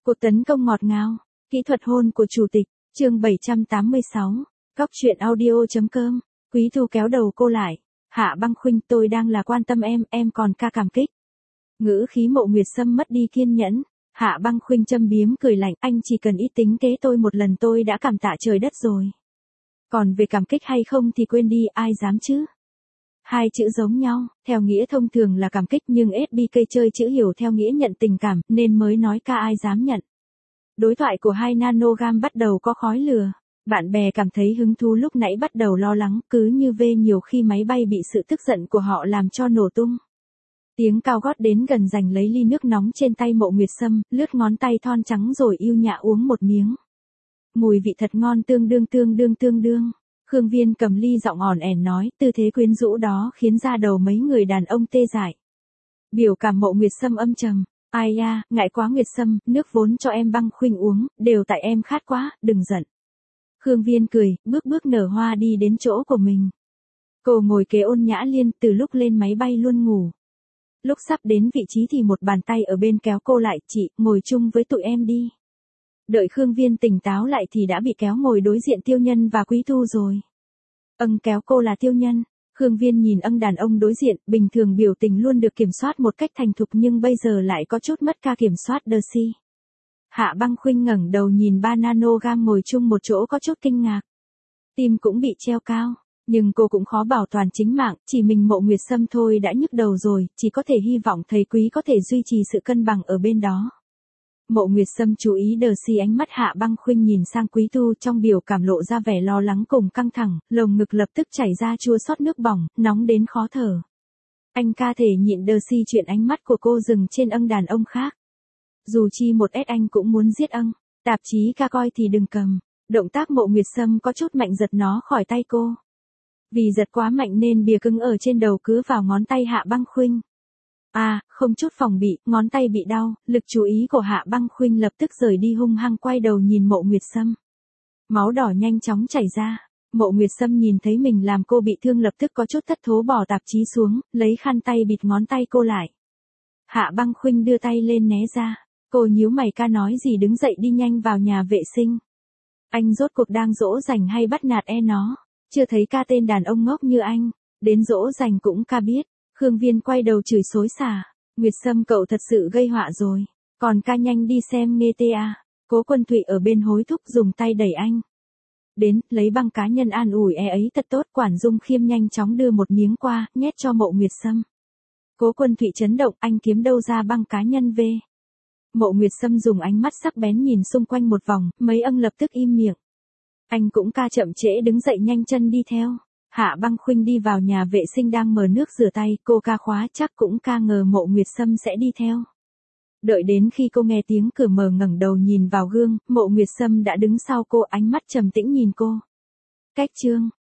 Cuộc tấn công ngọt ngào, kỹ thuật hôn của chủ tịch, chương 786, góc truyện audio.com, Quý Thu kéo đầu cô lại, Hạ Băng Khuynh tôi đang là quan tâm em còn ca cảm kích. Ngữ khí Mộ Nguyệt Sâm mất đi kiên nhẫn, Hạ Băng Khuynh châm biếm cười lạnh, anh chỉ cần ít tính kế tôi một lần tôi đã cảm tạ trời đất rồi. Còn về cảm kích hay không thì quên đi, ai dám chứ. Hai chữ giống nhau, theo nghĩa thông thường là cảm kích nhưng SBK chơi chữ hiểu theo nghĩa nhận tình cảm nên mới nói ca ai dám nhận. Đối thoại của hai nanogam bắt đầu có khói lửa. Bạn bè cảm thấy hứng thú lúc nãy bắt đầu lo lắng, cứ như V nhiều khi máy bay bị sự tức giận của họ làm cho nổ tung. Tiếng cao gót đến gần giành lấy ly nước nóng trên tay Mộ Nguyệt Sâm, lướt ngón tay thon trắng rồi yêu nhã uống một miếng. Mùi vị thật ngon tương đương. Khương Viên cầm ly giọng ỏn ẻn nói, tư thế quyến rũ đó khiến da đầu mấy người đàn ông tê dại. Biểu cảm Mộ Nguyệt Sâm âm trầm, ai da, ngại quá Nguyệt Sâm, nước vốn cho em Băng Khuynh uống, đều tại em khát quá, đừng giận. Khương Viên cười, bước nở hoa đi đến chỗ của mình. Cô ngồi kế Ôn Nhã Liên, từ lúc lên máy bay luôn ngủ. Lúc sắp đến vị trí thì một bàn tay ở bên kéo cô lại, chị, ngồi chung với tụi em đi. Đợi Khương Viên tỉnh táo lại thì đã bị kéo ngồi đối diện Tiêu Nhân và Quý Thu rồi. Kéo cô là Tiêu Nhân. Khương Viên nhìn đàn ông đối diện, bình thường biểu tình luôn được kiểm soát một cách thành thục nhưng bây giờ lại có chút mất ca kiểm soát đờ si. Hạ Băng Khuynh ngẩng đầu nhìn ba nanogam ngồi chung một chỗ có chút kinh ngạc. Tim cũng bị treo cao, nhưng cô cũng khó bảo toàn chính mạng, chỉ mình Mộ Nguyệt Sâm thôi đã nhức đầu rồi, chỉ có thể hy vọng thầy Quý có thể duy trì sự cân bằng ở bên đó. Mộ Nguyệt Sâm chú ý đờ si ánh mắt Hạ Băng Khuynh nhìn sang Quý Thu trong biểu cảm lộ ra vẻ lo lắng cùng căng thẳng, lồng ngực lập tức chảy ra chua xót nước bỏng, nóng đến khó thở. Anh ca thể nhịn đờ si chuyện ánh mắt của cô dừng trên đàn ông khác. Dù chi một S anh cũng muốn giết tạp chí ca coi thì đừng cầm. Động tác Mộ Nguyệt Sâm có chút mạnh giật nó khỏi tay cô. Vì giật quá mạnh nên bìa cứng ở trên đầu cứ vào ngón tay Hạ Băng Khuynh. Không chút phòng bị, ngón tay bị đau, lực chú ý của Hạ Băng Khuynh lập tức rời đi hung hăng quay đầu nhìn Mộ Nguyệt Sâm. Máu đỏ nhanh chóng chảy ra, Mộ Nguyệt Sâm nhìn thấy mình làm cô bị thương lập tức có chút thất thố bỏ tạp chí xuống, lấy khăn tay bịt ngón tay cô lại. Hạ Băng Khuynh đưa tay lên né ra, cô nhíu mày ca nói gì đứng dậy đi nhanh vào nhà vệ sinh. Anh rốt cuộc đang dỗ dành hay bắt nạt nó, chưa thấy ca tên đàn ông ngốc như anh, đến dỗ dành cũng ca biết. Khương Viên quay đầu chửi xối xả, Nguyệt Sâm cậu thật sự gây họa rồi, còn ca nhanh đi xem nghe ta. Cố Quân Thụy ở bên hối thúc dùng tay đẩy anh đến, lấy băng cá nhân an ủi ấy thật tốt. Quản Dung Khiêm nhanh chóng đưa một miếng qua, nhét cho Mộ Nguyệt Sâm. Cố Quân Thụy chấn động, anh kiếm đâu ra băng cá nhân về. Mộ Nguyệt Sâm dùng ánh mắt sắc bén nhìn xung quanh một vòng, mấy lập tức im miệng. Anh cũng ca chậm trễ đứng dậy nhanh chân đi theo. Hạ Băng Khuynh đi vào nhà vệ sinh đang mở nước rửa tay, cô ca khóa chắc cũng ca ngờ Mộ Nguyệt Sâm sẽ đi theo. Đợi đến khi cô nghe tiếng cửa mở ngẩng đầu nhìn vào gương, Mộ Nguyệt Sâm đã đứng sau cô, ánh mắt trầm tĩnh nhìn cô. Cách chương